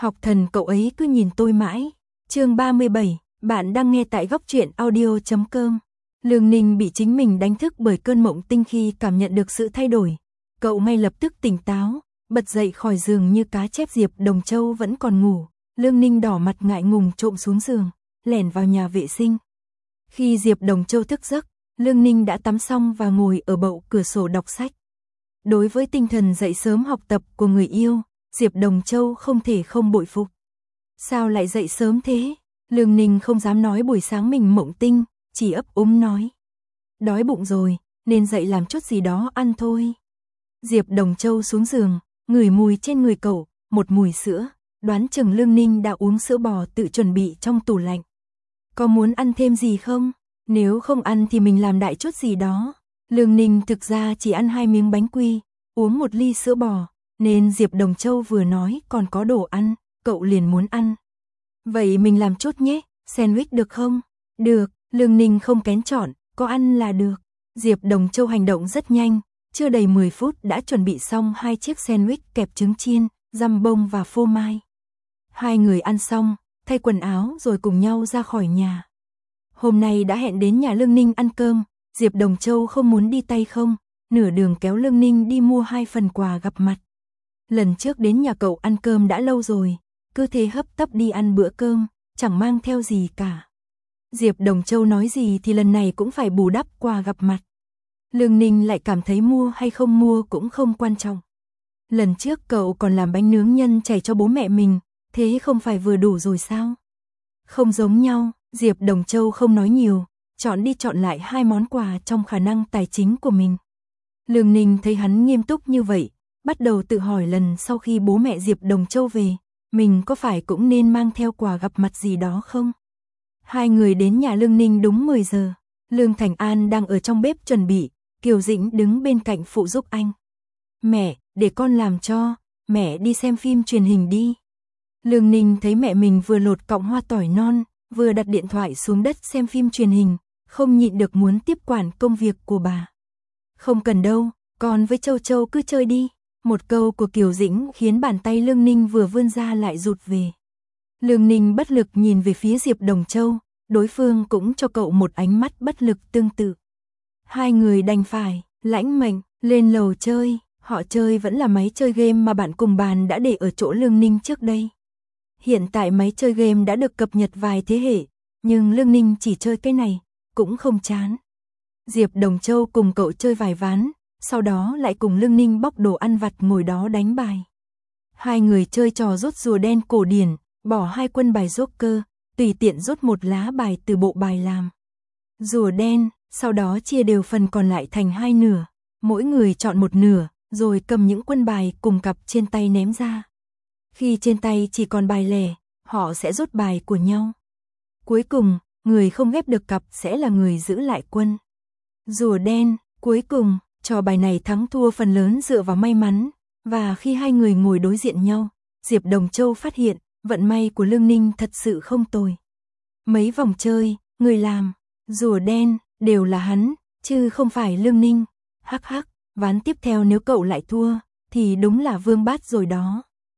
Học thần cậu ấy cứ nhìn tôi mãi. Chương 37, bạn đang nghe tại góc truyện audio.com. Lương Ninh bị chính mình đánh thức bởi cơn mộng tinh khi cảm nhận được sự thay đổi. Cậu ngay lập tức tỉnh táo, bật dậy khỏi giường như cá chép. Diệp Đồng Châu vẫn còn ngủ. Lương Ninh đỏ mặt ngại ngùng trộm xuống giường, lẻn vào nhà vệ sinh. Khi Diệp Đồng Châu thức giấc, Lương Ninh đã tắm xong và ngồi ở bậu cửa sổ đọc sách. Đối với tinh thần dậy sớm học tập của người yêu, Diệp Đồng Châu không thể không bội phục. Sao lại dậy sớm thế? Lương Ninh không dám nói buổi sáng mình mộng tinh, chỉ ấp úng nói. Đói bụng rồi, nên dậy làm chút gì đó ăn thôi. Diệp Đồng Châu xuống giường, ngửi mùi trên người cậu, một mùi sữa, đoán chừng Lương Ninh đã uống sữa bò tự chuẩn bị trong tủ lạnh. Có muốn ăn thêm gì không? Nếu không ăn thì mình làm đại chút gì đó. Lương Ninh thực ra chỉ ăn 2 miếng bánh quy, uống 1 ly sữa bò, nên Diệp Đồng Châu vừa nói còn có đồ ăn, cậu liền muốn ăn. Vậy mình làm chút nhé, sandwich được không? Được, Lương Ninh không kén chọn, có ăn là được. Diệp Đồng Châu hành động rất nhanh, chưa đầy 10 phút đã chuẩn bị xong 2 chiếc sandwich kẹp trứng chiên, dăm bông và phô mai. Hai người ăn xong, thay quần áo rồi cùng nhau ra khỏi nhà. Hôm nay đã hẹn đến nhà Lương Ninh ăn cơm, Diệp Đồng Châu không muốn đi tay không, nửa đường kéo Lương Ninh đi mua 2 phần quà gặp mặt. Lần trước đến nhà cậu ăn cơm đã lâu rồi, cứ thế hấp tấp đi ăn bữa cơm, chẳng mang theo gì cả. Diệp Đồng Châu nói gì thì lần này cũng phải bù đắp quà gặp mặt. Lương Ninh lại cảm thấy mua hay không mua cũng không quan trọng. Lần trước cậu còn làm bánh nướng nhân chảy cho bố mẹ mình, thế không phải vừa đủ rồi sao? Không giống nhau, Diệp Đồng Châu không nói nhiều, chọn đi chọn lại 2 món quà trong khả năng tài chính của mình. Lương Ninh thấy hắn nghiêm túc như vậy, bắt đầu tự hỏi lần sau khi bố mẹ Diệp Đồng Châu về, mình có phải cũng nên mang theo quà gặp mặt gì đó không? Hai người đến nhà Lương Ninh đúng 10 giờ, Lương Thành An đang ở trong bếp chuẩn bị, Kiều Dĩnh đứng bên cạnh phụ giúp anh. Mẹ, để con làm cho, mẹ đi xem phim truyền hình đi. Lương Ninh thấy mẹ mình vừa lột cọng hoa tỏi non, vừa đặt điện thoại xuống đất xem phim truyền hình, không nhịn được muốn tiếp quản công việc của bà. Không cần đâu, con với Châu Châu cứ chơi đi. Một câu của Kiều Dĩnh khiến bàn tay Lương Ninh vừa vươn ra lại rụt về. Lương Ninh bất lực nhìn về phía Diệp Đồng Châu, đối phương cũng cho cậu một ánh mắt bất lực tương tự. Hai người đành phải lãnh mệnh lên lầu chơi, họ chơi vẫn là máy chơi game mà bạn cùng bàn đã để ở chỗ Lương Ninh trước đây. Hiện tại máy chơi game đã được cập nhật vài thế hệ, nhưng Lương Ninh chỉ chơi cái này, cũng không chán. Diệp Đồng Châu cùng cậu chơi vài ván, sau đó lại cùng Lương Ninh bóc đồ ăn vặt ngồi đó đánh bài. Hai người chơi trò rút rùa đen cổ điển, bỏ 2 quân bài joker, tùy tiện rút 1 lá bài từ bộ bài làm rùa đen, sau đó chia đều phần còn lại thành 2 nửa, mỗi người chọn 1 nửa, rồi cầm những quân bài cùng cặp trên tay ném ra. Khi trên tay chỉ còn bài lẻ, họ sẽ rút bài của nhau. Cuối cùng, người không ghép được cặp sẽ là người giữ lại quân. Rùa đen, cuối cùng, trò bài này thắng thua phần lớn dựa vào may mắn, và khi hai người ngồi đối diện nhau, Diệp Đồng Châu phát hiện, vận may của Lương Ninh thật sự không tồi. Mấy vòng chơi, người làm rùa đen đều là hắn, chứ không phải Lương Ninh. Hắc hắc, ván tiếp theo nếu cậu lại thua, thì đúng là vương bát rồi đó.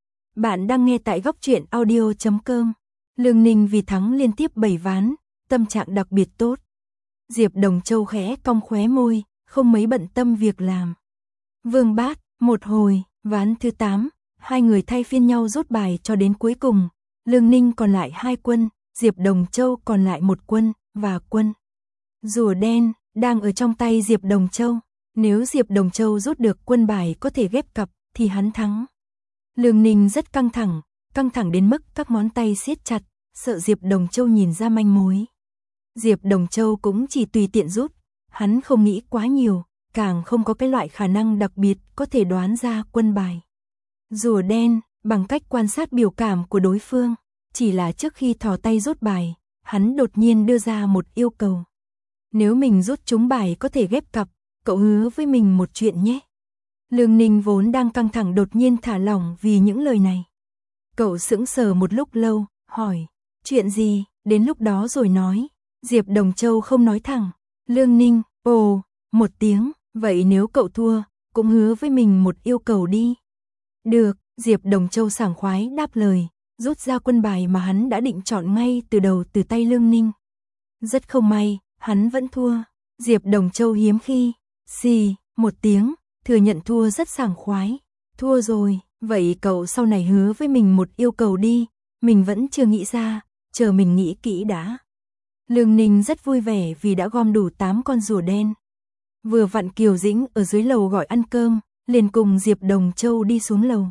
Bạn đang nghe tại góc truyện audio.com. Lương Ninh vì thắng liên tiếp 7 ván, tâm trạng đặc biệt tốt. Diệp Đồng Châu khẽ cong khóe môi, không mấy bận tâm việc làm. Vương bát, một hồi, ván thứ 8, hai người thay phiên nhau rút bài cho đến cuối cùng. Lương Ninh còn lại 2 quân, Diệp Đồng Châu còn lại 1 quân, và quân rùa đen đang ở trong tay Diệp Đồng Châu. Nếu Diệp Đồng Châu rút được quân bài có thể ghép cặp, thì hắn thắng. Lương Ninh rất căng thẳng đến mức các ngón tay siết chặt, sợ Diệp Đồng Châu nhìn ra manh mối. Diệp Đồng Châu cũng chỉ tùy tiện rút, hắn không nghĩ quá nhiều, càng không có cái loại khả năng đặc biệt có thể đoán ra quân bài rùa đen bằng cách quan sát biểu cảm của đối phương. Chỉ là trước khi thò tay rút bài, hắn đột nhiên đưa ra một yêu cầu. Nếu mình rút trúng bài có thể ghép cặp, cậu hứa với mình một chuyện nhé. Lương Ninh vốn đang căng thẳng đột nhiên thả lỏng vì những lời này. Cậu sững sờ một lúc lâu, hỏi, chuyện gì, đến lúc đó rồi nói. Diệp Đồng Châu không nói thẳng. Lương Ninh, ồ, một tiếng, vậy nếu cậu thua, cũng hứa với mình một yêu cầu đi. Được, Diệp Đồng Châu sảng khoái đáp lời, rút ra quân bài mà hắn đã định chọn ngay từ đầu từ tay Lương Ninh. Rất không may, hắn vẫn thua. Diệp Đồng Châu hiếm khi, xì, một tiếng, thừa nhận thua rất sảng khoái. Thua rồi, vậy cậu sau này hứa với mình một yêu cầu đi, mình vẫn chưa nghĩ ra, chờ mình nghĩ kỹ đã. Lương Ninh rất vui vẻ vì đã gom đủ 8 con rùa đen. Vừa vặn Kiều Dĩnh ở dưới lầu gọi ăn cơm, liền cùng Diệp Đồng Châu đi xuống lầu.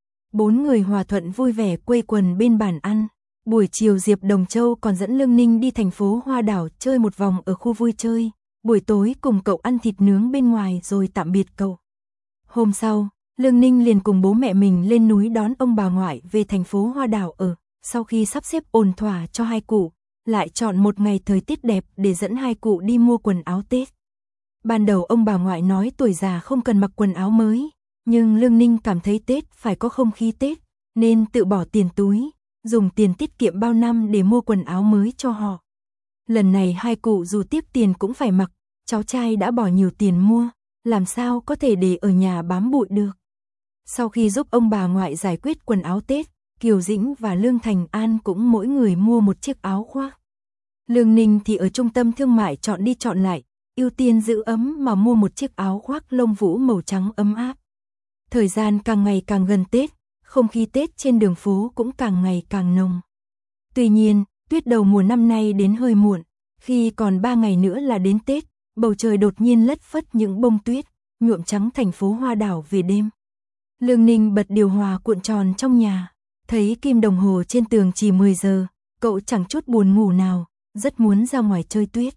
4 người hòa thuận vui vẻ quây quần bên bàn ăn. Buổi chiều Diệp Đồng Châu còn dẫn Lương Ninh đi thành phố Hoa Đảo chơi một vòng ở khu vui chơi. Buổi tối cùng cậu ăn thịt nướng bên ngoài rồi tạm biệt cậu. Hôm sau, Lương Ninh liền cùng bố mẹ mình lên núi đón ông bà ngoại về thành phố Hoa Đảo ở. Sau khi sắp xếp ổn thỏa cho hai cụ, lại chọn một ngày thời tiết đẹp để dẫn hai cụ đi mua quần áo Tết. Ban đầu ông bà ngoại nói tuổi già không cần mặc quần áo mới, nhưng Lương Ninh cảm thấy Tết phải có không khí Tết, nên tự bỏ tiền túi, dùng tiền tiết kiệm bao năm để mua quần áo mới cho họ. Lần này hai cụ dù tiếc tiền cũng phải mặc, cháu trai đã bỏ nhiều tiền mua, làm sao có thể để ở nhà bám bụi được. Sau khi giúp ông bà ngoại giải quyết quần áo Tết, Kiều Dĩnh và Lương Thành An cũng mỗi người mua một chiếc áo khoác. Lương Ninh thì ở trung tâm thương mại chọn đi chọn lại, ưu tiên giữ ấm mà mua một chiếc áo khoác lông vũ màu trắng ấm áp. Thời gian càng ngày càng gần Tết, không khí Tết trên đường phố cũng càng ngày càng nồng. Tuy nhiên, tuyết đầu mùa năm nay đến hơi muộn, khi còn 3 ngày nữa là đến Tết, bầu trời đột nhiên lất phất những bông tuyết, nhuộm trắng thành phố Hoa Đảo về đêm. Lương Ninh bật điều hòa cuộn tròn trong nhà, thấy kim đồng hồ trên tường chỉ 10 giờ, cậu chẳng chút buồn ngủ nào, rất muốn ra ngoài chơi tuyết.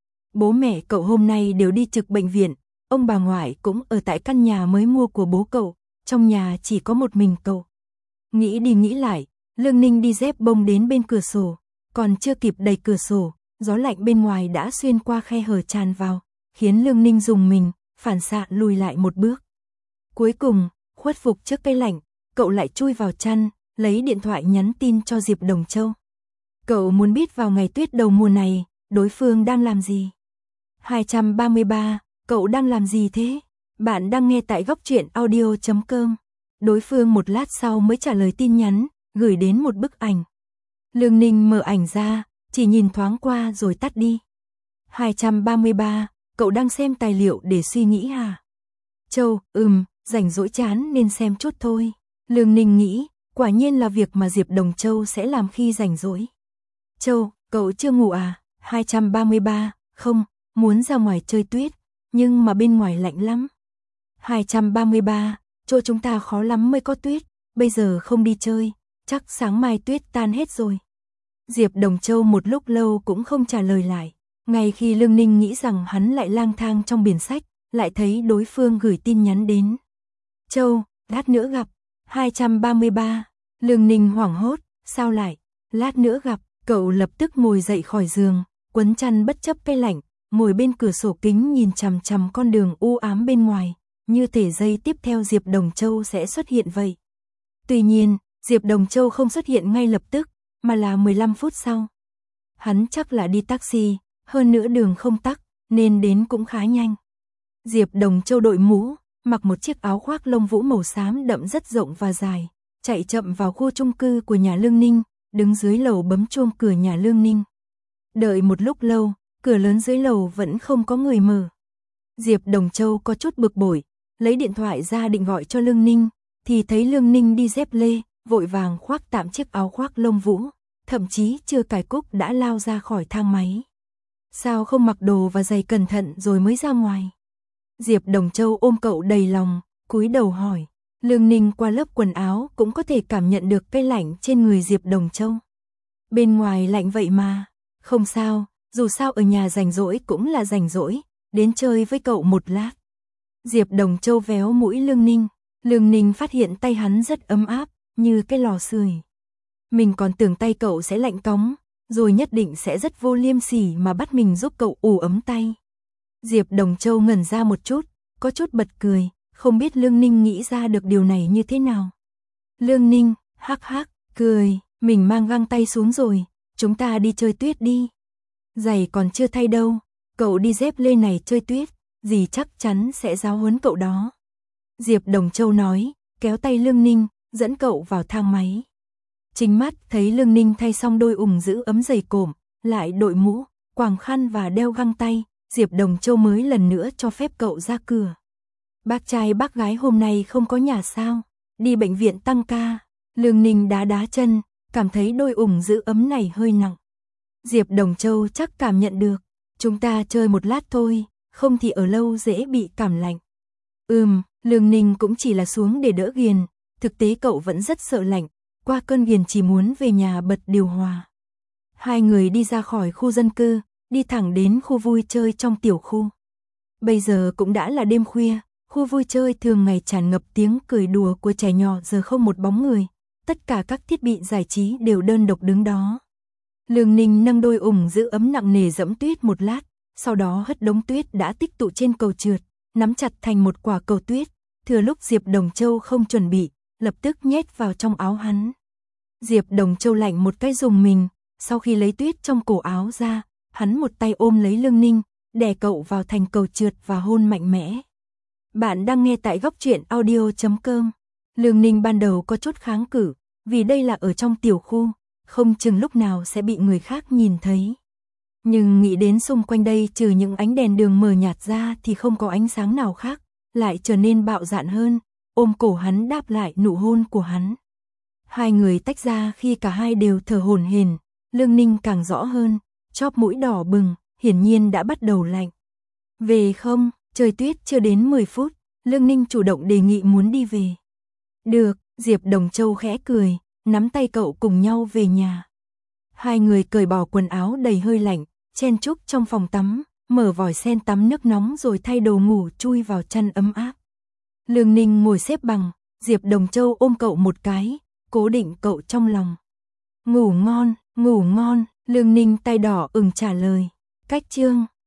Bố mẹ cậu hôm nay đều đi trực bệnh viện, ông bà ngoại cũng ở tại căn nhà mới mua của bố cậu, trong nhà chỉ có một mình cậu. Nghĩ đi nghĩ lại, Lương Ninh đi dép bông đến bên cửa sổ, còn chưa kịp đẩy cửa sổ, gió lạnh bên ngoài đã xuyên qua khe hở tràn vào, khiến Lương Ninh rùng mình, phản xạ lùi lại một bước. Cuối cùng, khuất phục trước cây lạnh, cậu lại chui vào chăn, lấy điện thoại nhắn tin cho Diệp Đồng Châu. Cậu muốn biết vào ngày tuyết đầu mùa này, đối phương đang làm gì. 233, cậu đang làm gì thế? Bạn đang nghe tại góc truyện audio.com. Đối phương một lát sau mới trả lời tin nhắn, gửi đến một bức ảnh. Lương Ninh mở ảnh ra, chỉ nhìn thoáng qua rồi tắt đi. 233, cậu đang xem tài liệu để suy nghĩ hả? Châu, rảnh rỗi chán nên xem chút thôi. Lương Ninh nghĩ, quả nhiên là việc mà Diệp Đồng Châu sẽ làm khi rảnh rỗi. Châu, cậu chưa ngủ à? 233, không, muốn ra ngoài chơi tuyết, nhưng mà bên ngoài lạnh lắm. 233, chỗ chúng ta khó lắm mới có tuyết, bây giờ không đi chơi, chắc sáng mai tuyết tan hết rồi. Diệp Đồng Châu một lúc lâu cũng không trả lời lại, ngay khi Lương Ninh nghĩ rằng hắn lại lang thang trong biển sách, lại thấy đối phương gửi tin nhắn đến. Châu, lát nữa gặp. 233, Lương Ninh hoảng hốt, sao lại, lát nữa gặp, cậu lập tức ngồi dậy khỏi giường, quấn chăn bất chấp cái lạnh, ngồi bên cửa sổ kính nhìn chằm chằm con đường u ám bên ngoài, như thể giây tiếp theo Diệp Đồng Châu sẽ xuất hiện vậy. Tuy nhiên, Diệp Đồng Châu không xuất hiện ngay lập tức, mà là 15 phút sau. Hắn chắc là đi taxi, hơn nữa đường không tắc, nên đến cũng khá nhanh. Diệp Đồng Châu đội mũ, mặc một chiếc áo khoác lông vũ màu xám đậm rất rộng và dài, chạy chậm vào khu chung cư của nhà Lương Ninh, đứng dưới lầu bấm chuông cửa nhà Lương Ninh. Đợi một lúc lâu, cửa lớn dưới lầu vẫn không có người mở. Diệp Đồng Châu có chút bực bội, lấy điện thoại ra định gọi cho Lương Ninh, thì thấy Lương Ninh đi dép lê, vội vàng khoác tạm chiếc áo khoác lông vũ, thậm chí chưa cài cúc đã lao ra khỏi thang máy. Sao không mặc đồ và giày cẩn thận rồi mới ra ngoài? Diệp Đồng Châu ôm cậu đầy lòng, cúi đầu hỏi. Lương Ninh qua lớp quần áo cũng có thể cảm nhận được cái lạnh trên người Diệp Đồng Châu. Bên ngoài lạnh vậy mà, không sao, dù sao ở nhà rảnh rỗi cũng là rảnh rỗi, đến chơi với cậu một lát. Diệp Đồng Châu véo mũi Lương Ninh phát hiện tay hắn rất ấm áp, như cái lò sưởi. Mình còn tưởng tay cậu sẽ lạnh cóng, rồi nhất định sẽ rất vô liêm sỉ mà bắt mình giúp cậu ủ ấm tay. Diệp Đồng Châu ngẩn ra một chút, có chút bật cười, không biết Lương Ninh nghĩ ra được điều này như thế nào. Lương Ninh, hắc hắc, cười, mình mang găng tay xuống rồi, chúng ta đi chơi tuyết đi. Giày còn chưa thay đâu, cậu đi dép lê này chơi tuyết, dì chắc chắn sẽ giáo huấn cậu đó. Diệp Đồng Châu nói, kéo tay Lương Ninh, dẫn cậu vào thang máy. Chính mắt thấy Lương Ninh thay xong đôi ủng giữ ấm dày cộm, lại đội mũ, quàng khăn và đeo găng tay, Diệp Đồng Châu mới lần nữa cho phép cậu ra cửa. Bác trai bác gái hôm nay không có nhà sao? Đi bệnh viện tăng ca. Lương Ninh đá đá chân, cảm thấy đôi ủng giữ ấm này hơi nặng. Diệp Đồng Châu chắc cảm nhận được. Chúng ta chơi một lát thôi, không thì ở lâu dễ bị cảm lạnh. Lương Ninh cũng chỉ là xuống để đỡ Ghiền, thực tế cậu vẫn rất sợ lạnh, qua cơn Ghiền chỉ muốn về nhà bật điều hòa. Hai người đi ra khỏi khu dân cư, đi thẳng đến khu vui chơi trong tiểu khu. Bây giờ cũng đã là đêm khuya, khu vui chơi thường ngày tràn ngập tiếng cười đùa của trẻ nhỏ giờ không một bóng người, tất cả các thiết bị giải trí đều đơn độc đứng đó. Lương Ninh nâng đôi ủng giữ ấm nặng nề dẫm tuyết một lát, sau đó hất đống tuyết đã tích tụ trên cầu trượt, nắm chặt thành một quả cầu tuyết, thừa lúc Diệp Đồng Châu không chuẩn bị, lập tức nhét vào trong áo hắn. Diệp Đồng Châu lạnh một cái rùng mình, sau khi lấy tuyết trong cổ áo ra, hắn một tay ôm lấy Lương Ninh, đè cậu vào thành cầu trượt và hôn mạnh mẽ. Bạn đang nghe tại góc truyện audio.com. Lương Ninh ban đầu có chút kháng cự, vì đây là ở trong tiểu khu, không chừng lúc nào sẽ bị người khác nhìn thấy. Nhưng nghĩ đến xung quanh đây trừ những ánh đèn đường mờ nhạt ra thì không có ánh sáng nào khác, lại trở nên bạo dạn hơn, ôm cổ hắn đáp lại nụ hôn của hắn. Hai người tách ra khi cả hai đều thở hổn hển, Lương Ninh càng rõ hơn, chóp mũi đỏ bừng, hiển nhiên đã bắt đầu lạnh. Về không, trời tuyết chưa đến 10 phút, Lương Ninh chủ động đề nghị muốn đi về. Được, Diệp Đồng Châu khẽ cười, nắm tay cậu cùng nhau về nhà. Hai người cởi bỏ quần áo đầy hơi lạnh, chen chúc trong phòng tắm, mở vòi sen tắm nước nóng rồi thay đồ ngủ chui vào chăn ấm áp. Lương Ninh ngồi xếp bằng, Diệp Đồng Châu ôm cậu một cái, cố định cậu trong lòng. Ngủ ngon, Lương Ninh tay đỏ ửng trả lời. Cách chương